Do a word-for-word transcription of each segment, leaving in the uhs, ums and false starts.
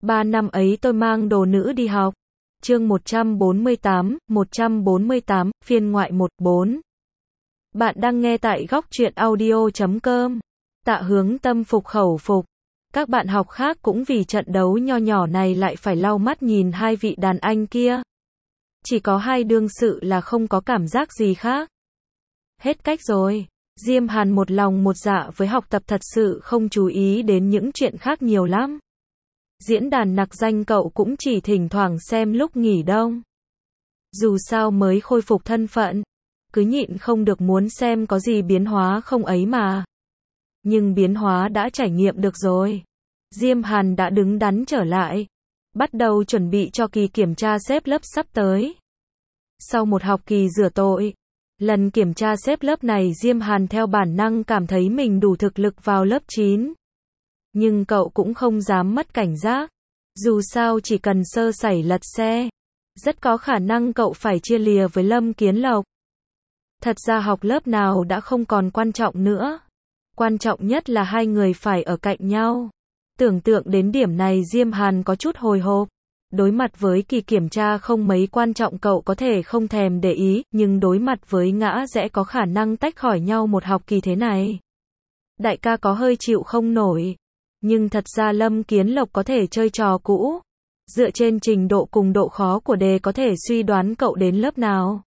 Ba năm ấy tôi mang đồ nữ đi học. Chương một trăm bốn mươi tám, một trăm bốn mươi tám, phiên ngoại một, bốn. Bạn đang nghe tại góc truyện audio chấm com. Tạ Hướng Tâm phục khẩu phục. Các bạn học khác cũng vì trận đấu nho nhỏ này lại phải lau mắt nhìn hai vị đàn anh kia. Chỉ có hai đương sự là không có cảm giác gì khác. Hết cách rồi. Diêm Hàn một lòng một dạ với học tập, thật sự không chú ý đến những chuyện khác nhiều lắm. Diễn đàn nặc danh cậu cũng chỉ thỉnh thoảng xem lúc nghỉ đông. Dù sao mới khôi phục thân phận, cứ nhịn không được muốn xem có gì biến hóa không ấy mà. Nhưng biến hóa đã trải nghiệm được rồi. Diêm Hàn đã đứng đắn trở lại, bắt đầu chuẩn bị cho kỳ kiểm tra xếp lớp sắp tới. Sau một học kỳ rửa tội, lần kiểm tra xếp lớp này Diêm Hàn theo bản năng cảm thấy mình đủ thực lực vào lớp chín. Nhưng cậu cũng không dám mất cảnh giác. Dù sao chỉ cần sơ sẩy lật xe, rất có khả năng cậu phải chia lìa với Lâm Kiến Lộc. Thật ra học lớp nào đã không còn quan trọng nữa. Quan trọng nhất là hai người phải ở cạnh nhau. Tưởng tượng đến điểm này Diêm Hàn có chút hồi hộp. Đối mặt với kỳ kiểm tra không mấy quan trọng cậu có thể không thèm để ý, nhưng đối mặt với ngã rẽ có khả năng tách khỏi nhau một học kỳ thế này, đại ca có hơi chịu không nổi. Nhưng thật ra Lâm Kiến Lộc có thể chơi trò cũ. Dựa trên trình độ cùng độ khó của đề có thể suy đoán cậu đến lớp nào.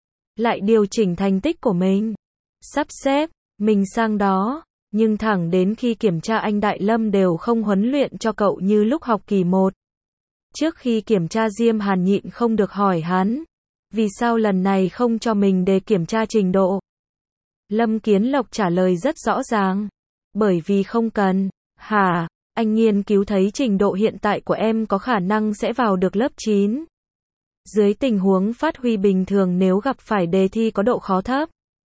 Lại điều chỉnh thành tích của mình. Sắp xếp, mình sang đó. Nhưng thẳng đến khi kiểm tra anh Đại Lâm đều không huấn luyện cho cậu như lúc học kỳ một. Trước khi kiểm tra Diêm Hàn nhịn không được hỏi hắn. Vì sao lần này không cho mình đề kiểm tra trình độ? Lâm Kiến Lộc trả lời rất rõ ràng. Bởi vì không cần. Hả, anh nghiên cứu thấy trình độ hiện tại của em có khả năng sẽ vào được lớp chín. Dưới tình huống phát huy bình thường nếu gặp phải đề thi có độ khó thấp,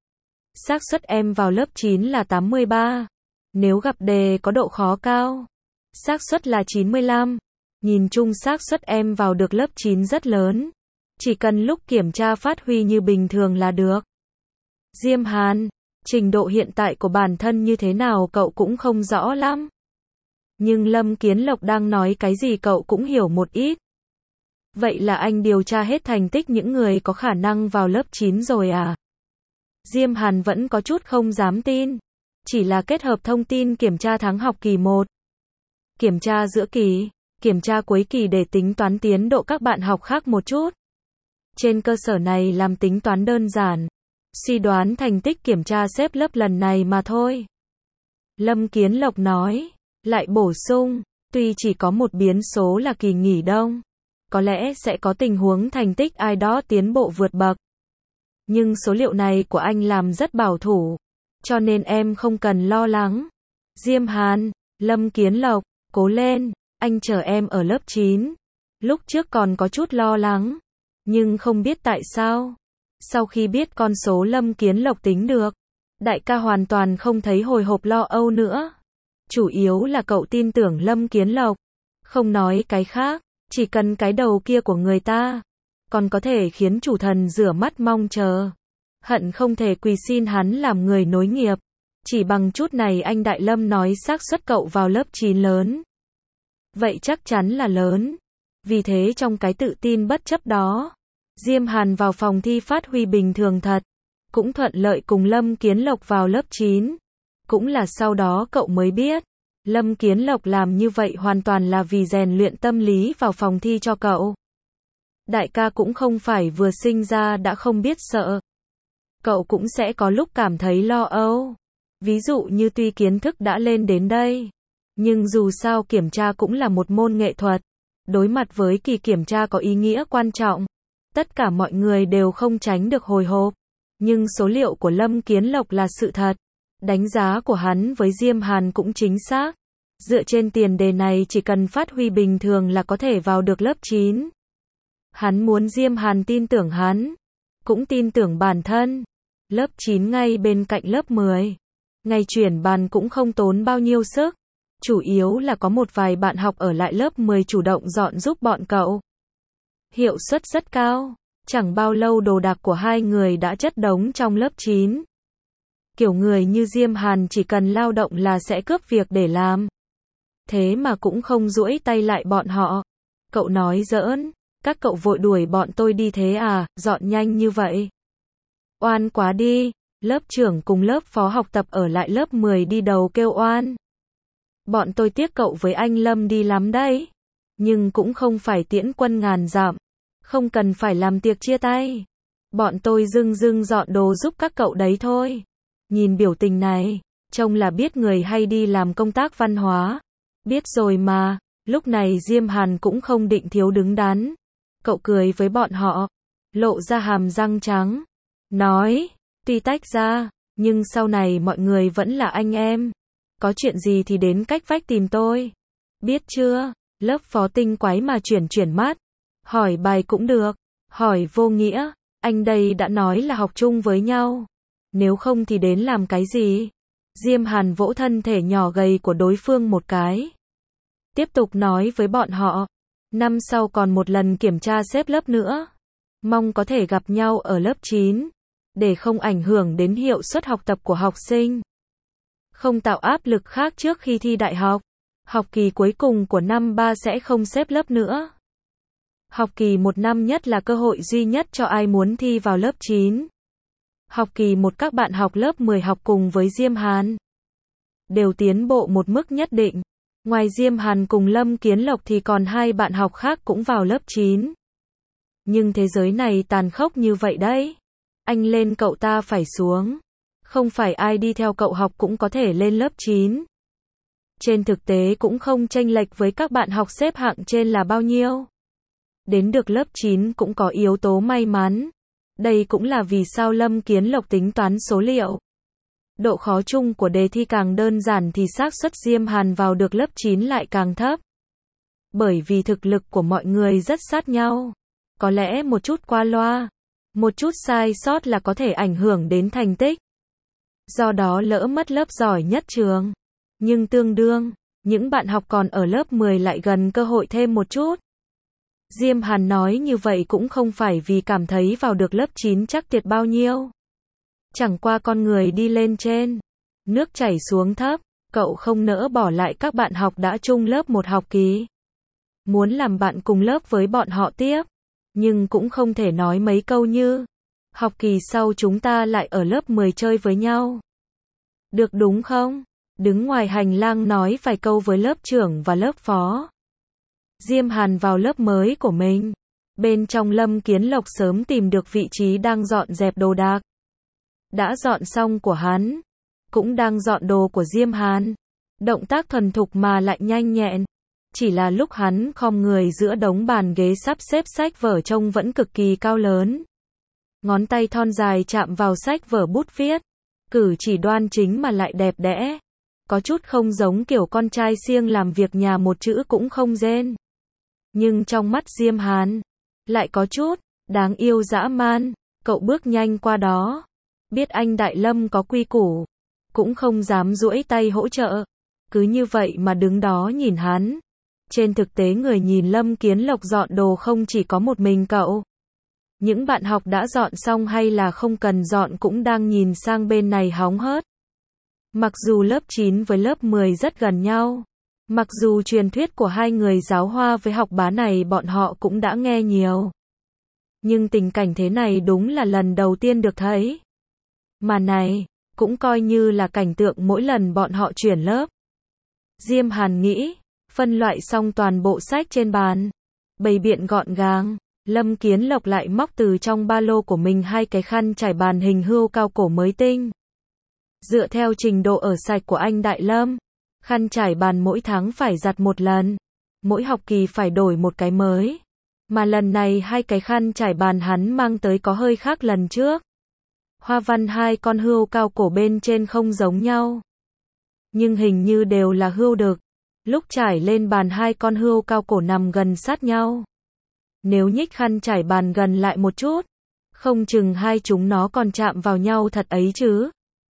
xác suất em vào lớp chín là tám mươi ba. Nếu gặp đề có độ khó cao, xác suất là chín mươi lăm. Nhìn chung xác suất em vào được lớp chín rất lớn. Chỉ cần lúc kiểm tra phát huy như bình thường là được. Diêm Hàn, trình độ hiện tại của bản thân như thế nào cậu cũng không rõ lắm. Nhưng Lâm Kiến Lộc đang nói cái gì cậu cũng hiểu một ít. Vậy là anh điều tra hết thành tích những người có khả năng vào lớp chín rồi à? Diêm Hàn vẫn có chút không dám tin. Chỉ là kết hợp thông tin kiểm tra tháng học kỳ một, kiểm tra giữa kỳ, kiểm tra cuối kỳ để tính toán tiến độ các bạn học khác một chút. Trên cơ sở này làm tính toán đơn giản, suy đoán thành tích kiểm tra xếp lớp lần này mà thôi. Lâm Kiến Lộc nói. Lại bổ sung, tuy chỉ có một biến số là kỳ nghỉ đông, có lẽ sẽ có tình huống thành tích ai đó tiến bộ vượt bậc. Nhưng số liệu này của anh làm rất bảo thủ, cho nên em không cần lo lắng. Diêm Hàn, Lâm Kiến Lộc, cố lên, anh chờ em ở lớp chín. Lúc trước còn có chút lo lắng, nhưng không biết tại sao. Sau khi biết con số Lâm Kiến Lộc tính được, đại ca hoàn toàn không thấy hồi hộp lo âu nữa. Chủ yếu là cậu tin tưởng Lâm Kiến Lộc. Không nói cái khác, chỉ cần cái đầu kia của người ta, còn có thể khiến chủ thần rửa mắt mong chờ. Hận không thể quỳ xin hắn làm người nối nghiệp. Chỉ bằng chút này anh Đại Lâm nói xác suất cậu vào lớp chín lớn. Vậy chắc chắn là lớn. Vì thế trong cái tự tin bất chấp đó, Diêm Hàn vào phòng thi phát huy bình thường thật. Cũng thuận lợi cùng Lâm Kiến Lộc vào lớp chín. Cũng là sau đó cậu mới biết, Lâm Kiến Lộc làm như vậy hoàn toàn là vì rèn luyện tâm lý vào phòng thi cho cậu. Đại ca cũng không phải vừa sinh ra đã không biết sợ. Cậu cũng sẽ có lúc cảm thấy lo âu. Ví dụ như tuy kiến thức đã lên đến đây, nhưng dù sao kiểm tra cũng là một môn nghệ thuật. Đối mặt với kỳ kiểm tra có ý nghĩa quan trọng, tất cả mọi người đều không tránh được hồi hộp. Nhưng số liệu của Lâm Kiến Lộc là sự thật. Đánh giá của hắn với Diêm Hàn cũng chính xác. Dựa trên tiền đề này chỉ cần phát huy bình thường là có thể vào được lớp chín. Hắn muốn Diêm Hàn tin tưởng hắn, cũng tin tưởng bản thân. Lớp chín ngay bên cạnh lớp mười. Ngày chuyển bàn cũng không tốn bao nhiêu sức. Chủ yếu là có một vài bạn học ở lại lớp mười chủ động dọn giúp bọn cậu. Hiệu suất rất cao. Chẳng bao lâu đồ đạc của hai người đã chất đống trong lớp chín. Kiểu người như Diêm Hàn chỉ cần lao động là sẽ cướp việc để làm. thế mà cũng không duỗi tay lại bọn họ. Cậu nói giỡn, các cậu vội đuổi bọn tôi đi thế à, dọn nhanh như vậy. Oan quá đi, lớp trưởng cùng lớp phó học tập ở lại lớp mười đi đầu kêu oan. Bọn tôi tiếc cậu với anh Lâm đi lắm đấy. Nhưng cũng không phải tiễn quân ngàn dặm, không cần phải làm tiệc chia tay. Bọn tôi dưng dưng dọn đồ giúp các cậu đấy thôi. Nhìn biểu tình này, trông là biết người hay đi làm công tác văn hóa. Biết rồi mà, lúc này Diêm Hàn cũng không định thiếu đứng đắn. Cậu cười với bọn họ, lộ ra hàm răng trắng. Nói, tuy tách ra, nhưng sau này mọi người vẫn là anh em. Có chuyện gì thì đến cách vách tìm tôi. Biết chưa? Lớp phó tinh quái mà chuyển chuyển mắt. Hỏi bài cũng được. Hỏi vô nghĩa. Anh đây đã nói là học chung với nhau. Nếu không thì đến làm cái gì? Diêm Hàn vỗ thân thể nhỏ gầy của đối phương một cái. Tiếp tục nói với bọn họ. Năm sau còn một lần kiểm tra xếp lớp nữa. Mong có thể gặp nhau ở lớp chín. Để không ảnh hưởng đến hiệu suất học tập của học sinh. Không tạo áp lực khác trước khi thi đại học. Học kỳ cuối cùng của năm ba sẽ không xếp lớp nữa. Học kỳ một năm nhất là cơ hội duy nhất cho ai muốn thi vào lớp chín. Học kỳ một các bạn học lớp mười học cùng với Diêm Hàn. Đều tiến bộ một mức nhất định. Ngoài Diêm Hàn cùng Lâm Kiến Lộc thì còn hai bạn học khác cũng vào lớp chín. Nhưng thế giới này tàn khốc như vậy đấy. Anh lên cậu ta phải xuống. Không phải ai đi theo cậu học cũng có thể lên lớp chín. Trên thực tế cũng không chênh lệch với các bạn học xếp hạng trên là bao nhiêu. Đến được lớp chín cũng có yếu tố may mắn. Đây cũng là vì sao Lâm Kiến Lộc tính toán số liệu. Độ khó chung của đề thi càng đơn giản thì xác suất Diêm Hàn vào được lớp chín lại càng thấp. Bởi vì thực lực của mọi người rất sát nhau. Có lẽ một chút qua loa, một chút sai sót là có thể ảnh hưởng đến thành tích. Do đó lỡ mất lớp giỏi nhất trường. Nhưng tương đương, những bạn học còn ở lớp mười lại gần cơ hội thêm một chút. Diêm Hàn nói như vậy cũng không phải vì cảm thấy vào được lớp chín chắc tiệt bao nhiêu. Chẳng qua con người đi lên trên, nước chảy xuống thấp, cậu không nỡ bỏ lại các bạn học đã chung lớp một học kỳ. Muốn làm bạn cùng lớp với bọn họ tiếp, nhưng cũng không thể nói mấy câu như học kỳ sau chúng ta lại ở lớp mười chơi với nhau. Được đúng không? Đứng ngoài hành lang nói vài câu với lớp trưởng và lớp phó. Diêm Hàn vào lớp mới của mình. Bên trong Lâm Kiến Lộc sớm tìm được vị trí đang dọn dẹp đồ đạc. Đã dọn xong của hắn. Cũng đang dọn đồ của Diêm Hàn. Động tác thuần thục mà lại nhanh nhẹn. Chỉ là lúc hắn khom người giữa đống bàn ghế sắp xếp sách vở trông vẫn cực kỳ cao lớn. Ngón tay thon dài chạm vào sách vở bút viết. Cử chỉ đoan chính mà lại đẹp đẽ. Có chút không giống kiểu con trai siêng làm việc nhà một chữ cũng không rên. Nhưng trong mắt Diêm Hàn, lại có chút đáng yêu dã man. Cậu bước nhanh qua đó. Biết anh Đại Lâm có quy củ. Cũng không dám duỗi tay hỗ trợ. Cứ như vậy mà đứng đó nhìn hắn. Trên thực tế người nhìn Lâm Kiến Lộc dọn đồ không chỉ có một mình cậu. Những bạn học đã dọn xong hay là không cần dọn cũng đang nhìn sang bên này hóng hớt. Mặc dù lớp chín với lớp mười rất gần nhau. Mặc dù truyền thuyết của hai người giáo hoa với học bá này bọn họ cũng đã nghe nhiều. Nhưng tình cảnh thế này đúng là lần đầu tiên được thấy. Mà này, cũng coi như là cảnh tượng mỗi lần bọn họ chuyển lớp. Diêm Hàn nghĩ, phân loại xong toàn bộ sách trên bàn. Bày biện gọn gàng. Lâm Kiến Lộc lại móc từ trong ba lô của mình hai cái khăn trải bàn hình hươu cao cổ mới tinh. Dựa theo trình độ ở sạch của anh Đại Lâm, khăn trải bàn mỗi tháng phải giặt một lần. Mỗi học kỳ phải đổi một cái mới. Mà lần này hai cái khăn trải bàn hắn mang tới có hơi khác lần trước. Hoa văn hai con hươu cao cổ bên trên không giống nhau. Nhưng hình như đều là hươu đực. Lúc trải lên bàn hai con hươu cao cổ nằm gần sát nhau. Nếu nhích khăn trải bàn gần lại một chút, không chừng hai chúng nó còn chạm vào nhau thật ấy chứ.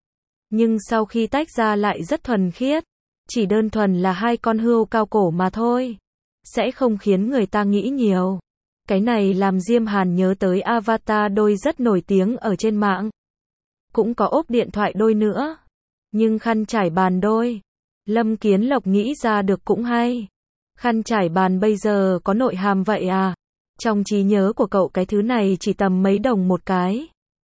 Nhưng sau khi tách ra lại rất thuần khiết. Chỉ đơn thuần là hai con hươu cao cổ mà thôi. Sẽ không khiến người ta nghĩ nhiều. Cái này làm Diêm Hàn nhớ tới avatar đôi rất nổi tiếng ở trên mạng. Cũng có ốp điện thoại đôi nữa. Nhưng khăn trải bàn đôi Lâm Kiến Lộc nghĩ ra được cũng hay. Khăn trải bàn bây giờ có nội hàm vậy à? Trong trí nhớ của cậu cái thứ này chỉ tầm mấy đồng một cái.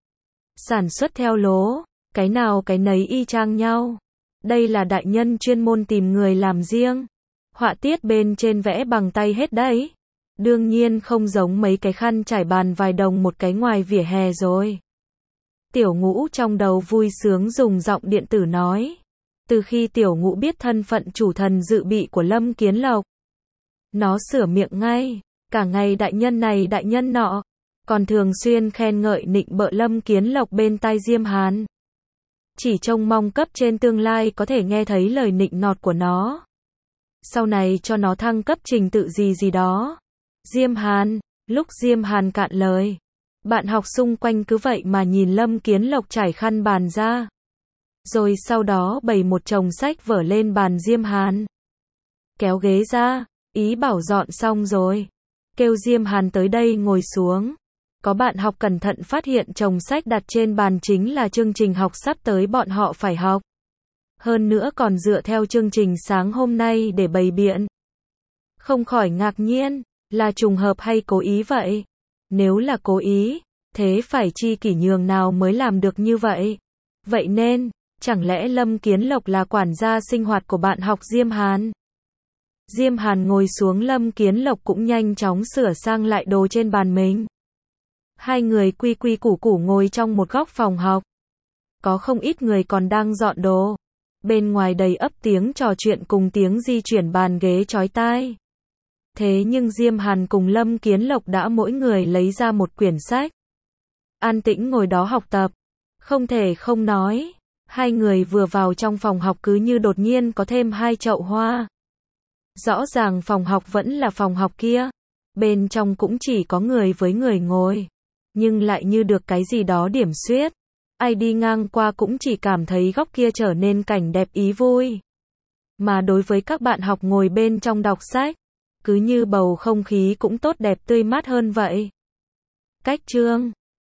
Sản xuất theo lố, cái nào cái nấy y chang nhau. Đây là đại nhân chuyên môn tìm người làm riêng. Họa tiết bên trên vẽ bằng tay hết đấy. Đương nhiên không giống mấy cái khăn trải bàn vài đồng một cái ngoài vỉa hè rồi. Tiểu Ngũ trong đầu vui sướng dùng giọng điện tử nói. Từ khi Tiểu Ngũ biết thân phận chủ thần dự bị của Lâm Kiến Lộc, nó sửa miệng ngay, cả ngày đại nhân này đại nhân nọ, còn thường xuyên khen ngợi nịnh bợ Lâm Kiến Lộc bên tai Diêm Hàn. Chỉ trông mong cấp trên tương lai có thể nghe thấy lời nịnh nọt của nó. Sau này cho nó thăng cấp trình tự gì gì đó. Diêm Hàn, lúc Diêm Hàn cạn lời, bạn học xung quanh cứ vậy mà nhìn Lâm Kiến Lộc trải khăn bàn ra. Rồi sau đó bày một chồng sách vở lên bàn Diêm Hàn. Kéo ghế ra, ý bảo dọn xong rồi. Kêu Diêm Hàn tới đây ngồi xuống. Có bạn học cẩn thận phát hiện chồng sách đặt trên bàn chính là chương trình học sắp tới bọn họ phải học. Hơn nữa còn dựa theo chương trình sáng hôm nay để bày biện. Không khỏi ngạc nhiên, là trùng hợp hay cố ý vậy? Nếu là cố ý, thế phải chi kỷ nhường nào mới làm được như vậy? Vậy nên, chẳng lẽ Lâm Kiến Lộc là quản gia sinh hoạt của bạn học Diêm Hàn? Diêm Hàn ngồi xuống, Lâm Kiến Lộc cũng nhanh chóng sửa sang lại đồ trên bàn mình. Hai người quy quy củ củ ngồi trong một góc phòng học. Có không ít người còn đang dọn đồ. Bên ngoài đầy ắp tiếng trò chuyện cùng tiếng di chuyển bàn ghế chói tai. Thế nhưng Diêm Hàn cùng Lâm Kiến Lộc đã mỗi người lấy ra một quyển sách. An tĩnh ngồi đó học tập. Không thể không nói, hai người vừa vào trong phòng học cứ như đột nhiên có thêm hai chậu hoa. Rõ ràng phòng học vẫn là phòng học kia. Bên trong cũng chỉ có người với người ngồi. Nhưng lại như được cái gì đó điểm xuyết. Ai đi ngang qua cũng chỉ cảm thấy góc kia trở nên cảnh đẹp ý vui. Mà đối với các bạn học ngồi bên trong đọc sách, cứ như bầu không khí cũng tốt đẹp tươi mát hơn vậy. Cách chương